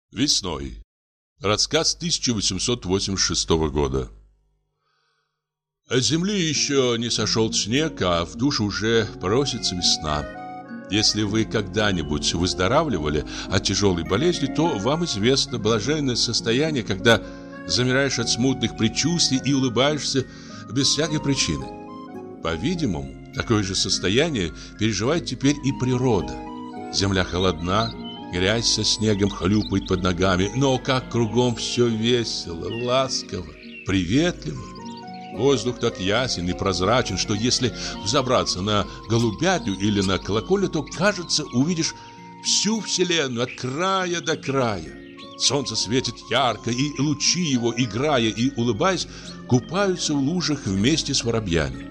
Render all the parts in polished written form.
Весной. Рассказ 1886 года. От земли еще не сошел снег, а в душу уже просится весна. Если вы когда-нибудь выздоравливали от тяжелой болезни, то вам известно блаженное состояние, когда замираешь от смутных предчувствий и улыбаешься без всякой причины. По-видимому, такое же состояние переживает теперь и природа. Земля холодна, грязь со снегом хлюпает под ногами, но как кругом все весело, ласково, приветливо. Воздух так ясен и прозрачен, что если взобраться на голубятню или на колокольню, то, кажется, увидишь всю вселенную от края до края. Солнце светит ярко, и лучи его, играя и улыбаясь, купаются в лужах вместе с воробьями.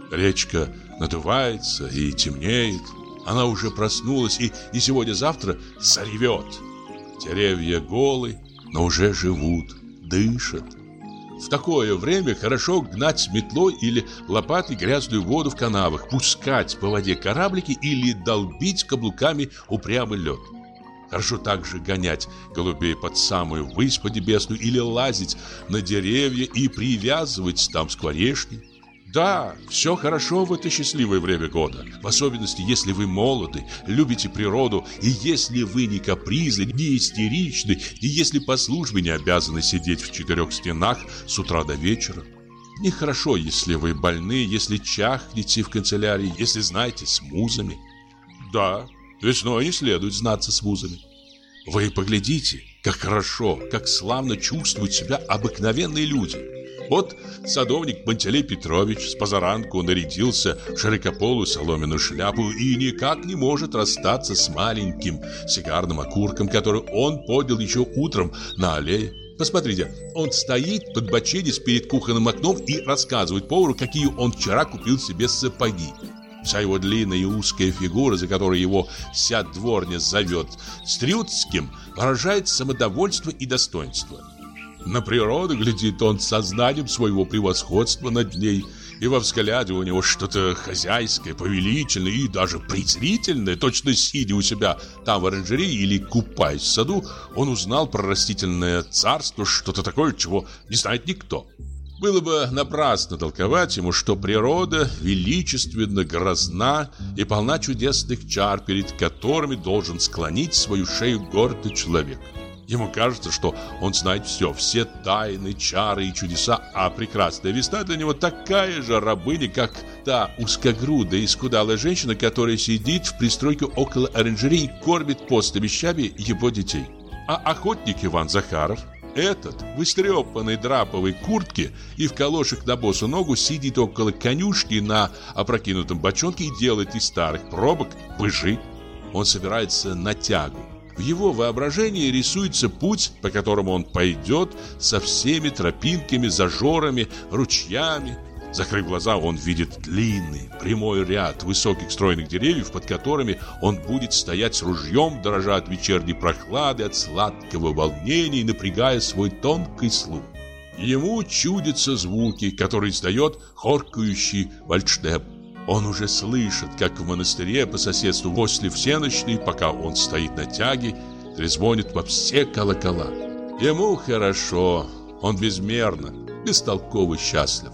Речка надувается и темнеет. Она уже проснулась и сегодня-завтра заревет. Деревья голы, но уже живут, дышат. В такое время хорошо гнать метлой или лопатой грязную воду в канавах, пускать по воде кораблики или долбить каблуками упрямый лед. Хорошо также гонять голубей под самую высь поднебесную или лазить на деревья и привязывать там скворечни. Да, все хорошо в это счастливое время года, в особенности, если вы молоды, любите природу, и если вы не капризны, не истеричны, и если по службе не обязаны сидеть в четырех стенах с утра до вечера. Нехорошо, если вы больны, если чахнете в канцелярии, если знаете с музами. Да, весной не следует знаться с музами. Вы поглядите, как хорошо, как славно чувствуют себя обыкновенные люди. Вот садовник Пантелей Петрович с позаранку нарядился в широкополую соломенную шляпу и никак не может расстаться с маленьким сигарным окурком, который он поднял еще утром на аллее. Посмотрите, он стоит подбоченясь перед кухонным окном и рассказывает повару, какие он вчера купил себе сапоги. Вся его длинная и узкая фигура, за которой его вся дворня зовет Стрюцким, выражает самодовольство и достоинство. На природу глядит он с сознанием своего превосходства над ней, и во взгляде у него что-то хозяйское, повелительное и даже презрительное. Точно сидя у себя там в оранжерее или купаясь в саду, он узнал про растительное царство, что-то такое, чего не знает никто. Было бы напрасно толковать ему, что природа величественна, грозна и полна чудесных чар, перед которыми должен склонить свою шею гордый человек. Ему кажется, что он знает все тайны, чары и чудеса, а прекрасная весна для него такая же рабыня, как та узкогрудая и скудалая женщина, которая сидит в пристройке около оранжереи и кормит постными щами его детей. А охотник Иван Захаров, этот в истрепанной драповой куртке и в калошах на босу ногу, сидит около конюшни на опрокинутом бочонке и делает из старых пробок пыжи. Он собирается на тягу. В его воображении рисуется путь, по которому он пойдет со всеми тропинками, зажорами, ручьями. Закрыв глаза, он видит длинный, прямой ряд высоких стройных деревьев, под которыми он будет стоять с ружьем, дрожа от вечерней прохлады, от сладкого волнения и напрягая свой тонкий слух. Ему чудятся звуки, которые издает хоркающий вальдшнеп. Он уже слышит, как в монастыре по соседству возле всенощной, пока он стоит на тяге, трезвонит во все колокола. Ему хорошо, он безмерно, бестолково счастлив.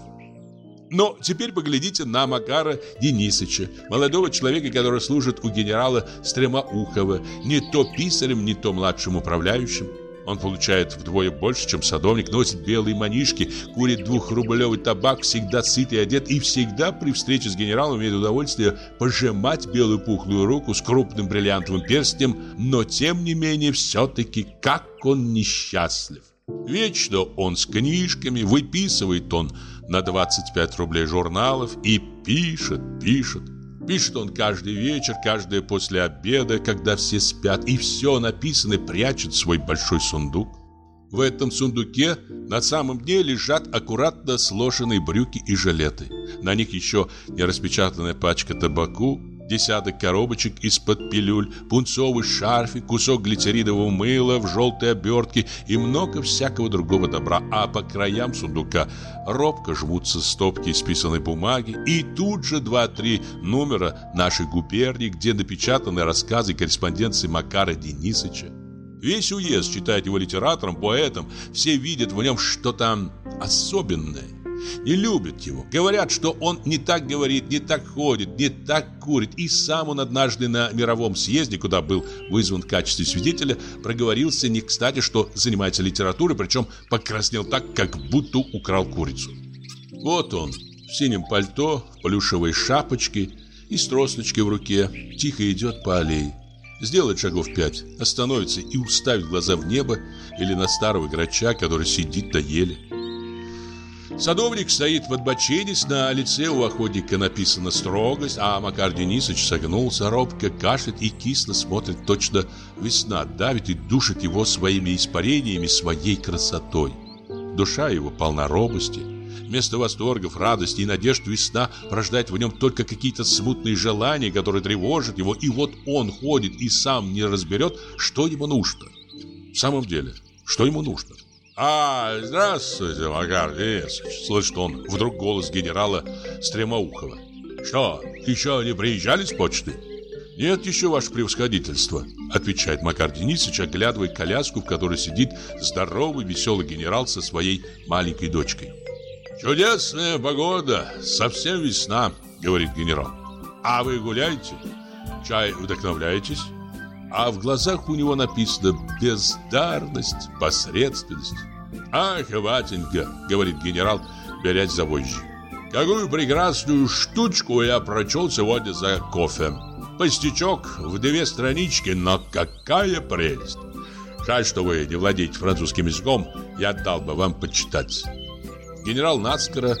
Но теперь поглядите на Макара Денисыча, молодого человека, который служит у генерала Стремоухова, не то писарем, не то младшим управляющим. Он получает вдвое больше, чем садовник, носит белые манишки, курит 2-рублевый табак, всегда сыт и одет, и всегда при встрече с генералом имеет удовольствие пожимать белую пухлую руку с крупным бриллиантовым перстнем, но тем не менее все-таки как он несчастлив. Вечно он с книжками, выписывает он на 25 рублей журналов и пишет. Пишет он каждый вечер, каждое после обеда, когда все спят, и все написанное прячет в свой большой сундук. В этом сундуке на самом дне лежат аккуратно сложенные брюки и жилеты. На них еще не распечатанная пачка табаку, десяток коробочек из-под пилюль, пунцовый шарфик, кусок глицеридового мыла в желтой обертке и много всякого другого добра. А по краям сундука робко жмутся стопки исписанной бумаги и тут же 2-3 номера нашей губернии, где напечатаны рассказы и корреспонденции Макара Денисыча. Весь уезд считает его литератором, поэтом, все видят в нем что-то особенное. Не любят его, говорят, что он не так говорит, не так ходит, не так курит. И сам он однажды на мировом съезде, куда был вызван в качестве свидетеля, проговорился не кстати, что занимается литературой, причем покраснел так, как будто украл курицу. Вот он, в синем пальто, в плюшевой шапочке и с тросточкой в руке, тихо идет по аллее. Сделает шагов 5, остановится и уставит глаза в небо или на старого грача, который сидит на еле. Садовник стоит подбоченясь, на лице у охотника написана строгость, а Макар Денисович согнулся, робко кашляет и кисло смотрит, точно весна давит и душит его своими испарениями, своей красотой. Душа его полна робости. Вместо восторгов, радости и надежд весна порождает в нем только какие-то смутные желания, которые тревожат его, и вот он ходит и сам не разберет, что ему нужно. В самом деле, что ему нужно? Здравствуйте, Макар Денисович!» Слышит он вдруг голос генерала Стремоухова. «Что, еще не приезжали с почты?» «Нет еще, ваше превосходительство», отвечает Макар Денисович, оглядывая коляску, в которой сидит здоровый веселый генерал со своей маленькой дочкой. «Чудесная погода, совсем весна», говорит генерал. «А вы гуляете? Чай вдохновляетесь?» А в глазах у него написано бездарность, посредственность. «Ах, батенька», — говорит генерал, берясь за вожжи, «какую прекрасную штучку я прочел сегодня за кофе. Пустячок в 2 странички, но какая прелесть! Жаль, что вы не владеете французским языком, я дал бы вам почитать». Генерал наскоро,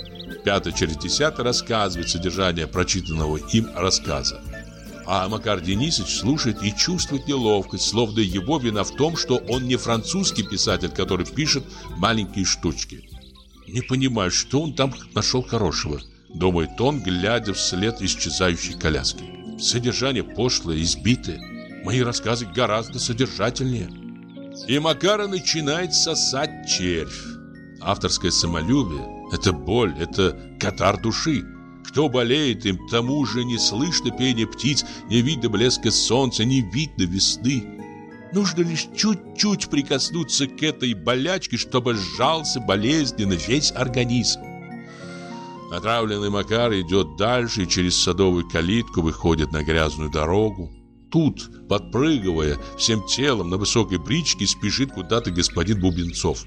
5-10 рассказывает содержание прочитанного им рассказа. А Макар Денисович слушает и чувствует неловкость, словно его вина в том, что он не французский писатель, который пишет маленькие штучки. «Не понимаю, что он там нашел хорошего», думает он, глядя вслед исчезающей коляски. «Содержание пошлое, избитое. Мои рассказы гораздо содержательнее». И Макара начинает сосать червь. Авторское самолюбие – это боль, это катар души. Кто болеет им, тому же не слышно пения птиц, не видно блеска солнца, не видно весны. Нужно лишь чуть-чуть прикоснуться к этой болячке, чтобы сжался болезненно весь организм. Отравленный Макар идет дальше и через садовую калитку выходит на грязную дорогу. Тут, подпрыгивая всем телом на высокой бричке, спешит куда-то господин Бубенцов.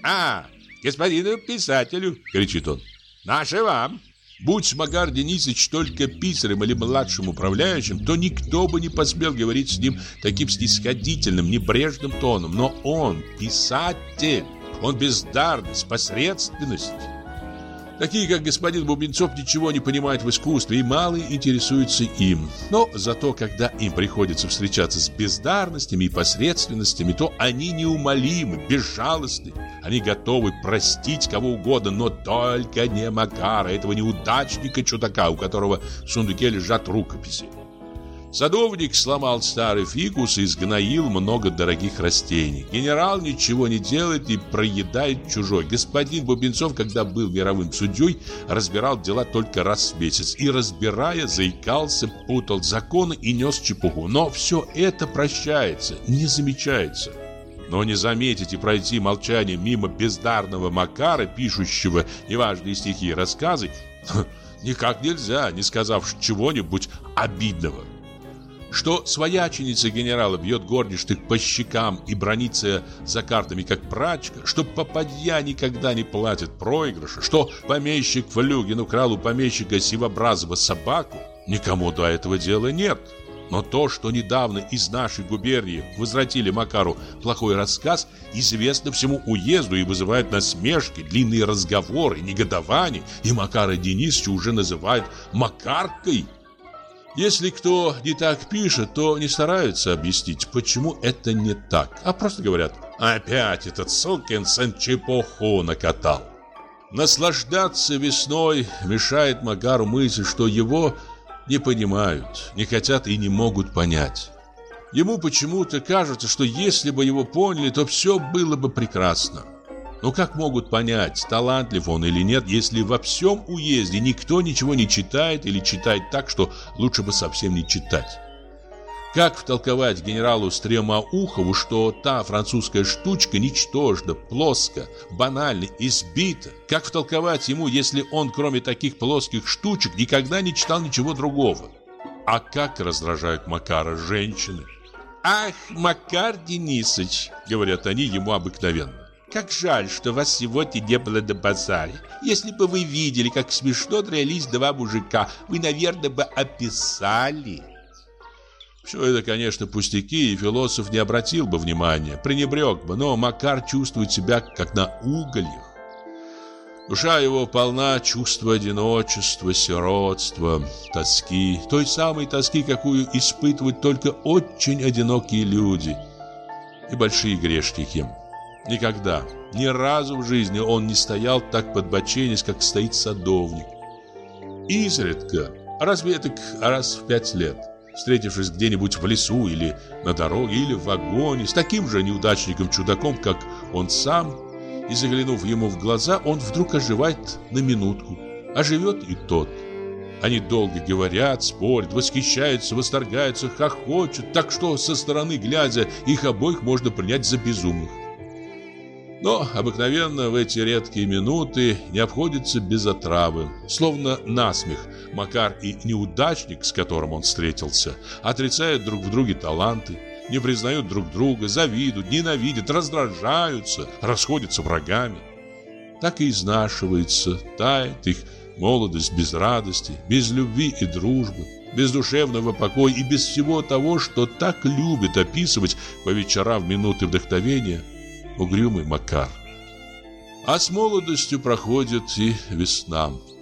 «Господину писателю!» — кричит он. «Наше вам!» Будь Макар Денисович только писарем или младшим управляющим, то никто бы не посмел говорить с ним таким снисходительным, небрежным тоном. Но он писатель, он бездарность, посредственность. Такие, как господин Бубенцов, ничего не понимают в искусстве и мало интересуются им. Но зато, когда им приходится встречаться с бездарностями и посредственностями, то они неумолимы, безжалостны. Они готовы простить кого угодно, но только не Макара, этого неудачника-чудака, у которого в сундуке лежат рукописи. Садовник сломал старый фикус и сгноил много дорогих растений. Генерал ничего не делает и проедает чужой. Господин Бубенцов, когда был мировым судьей, разбирал дела только раз в месяц. И, разбирая, заикался, путал законы и нес чепуху. Но все это прощается, не замечается. Но не заметить и пройти молчанием мимо бездарного Макара, пишущего неважные стихи и рассказы, никак нельзя, не сказав чего-нибудь обидного. Что свояченица генерала бьет горничных по щекам и бранится за картами как прачка, что попадья никогда не платит проигрыша, что помещик Флюгин украл у помещика Сивобразова собаку, никому до этого дела нет. Но то, что недавно из нашей губернии возвратили Макару плохой рассказ, известно всему уезду и вызывает насмешки, длинные разговоры, негодование, и Макара Денисовича уже называют Макаркой. Если кто не так пишет, то не стараются объяснить, почему это не так, а просто говорят: «Опять этот сукин сын чепуху накатал». Наслаждаться весной мешает Макару мысль, что его не понимают, не хотят и не могут понять. Ему почему-то кажется, что если бы его поняли, то все было бы прекрасно. Но как могут понять, талантлив он или нет, если во всем уезде никто ничего не читает или читает так, что лучше бы совсем не читать? Как втолковать генералу Стремоухову, что та французская штучка ничтожна, плоска, банальна, избита? Как втолковать ему, если он, кроме таких плоских штучек, никогда не читал ничего другого? А как раздражают Макара женщины? «Ах, Макар Денисович», — говорят они ему обыкновенно, «как жаль, что вас сегодня не было на базаре. Если бы вы видели, как смешно дрались два мужика, вы, наверное, бы описали». Все это, конечно, пустяки, и философ не обратил бы внимания, пренебрег бы, но Макар чувствует себя как на угольях. Душа его полна чувства одиночества, сиротства, тоски, той самой тоски, какую испытывают только очень одинокие люди и большие грешники. Никогда, ни разу в жизни он не стоял так подбоченясь, как стоит садовник. Изредка, разве это раз в 5 лет, встретившись где-нибудь в лесу или на дороге, или в вагоне с таким же неудачником-чудаком, как он сам, и заглянув ему в глаза, он вдруг оживает на минутку. Оживет и тот. Они долго говорят, спорят, восхищаются, восторгаются, хохочут, так что со стороны глядя их обоих можно принять за безумных. Но обыкновенно в эти редкие минуты не обходится без отравы. Словно насмех Макар и неудачник, с которым он встретился, отрицают друг в друге таланты, не признают друг друга, завидуют, ненавидят, раздражаются, расходятся врагами. Так и изнашивается, тает их молодость без радости, без любви и дружбы, без душевного покоя и без всего того, что так любит описывать по вечерам в минуты вдохновения угрюмый Макар. А с молодостью проходит и весна.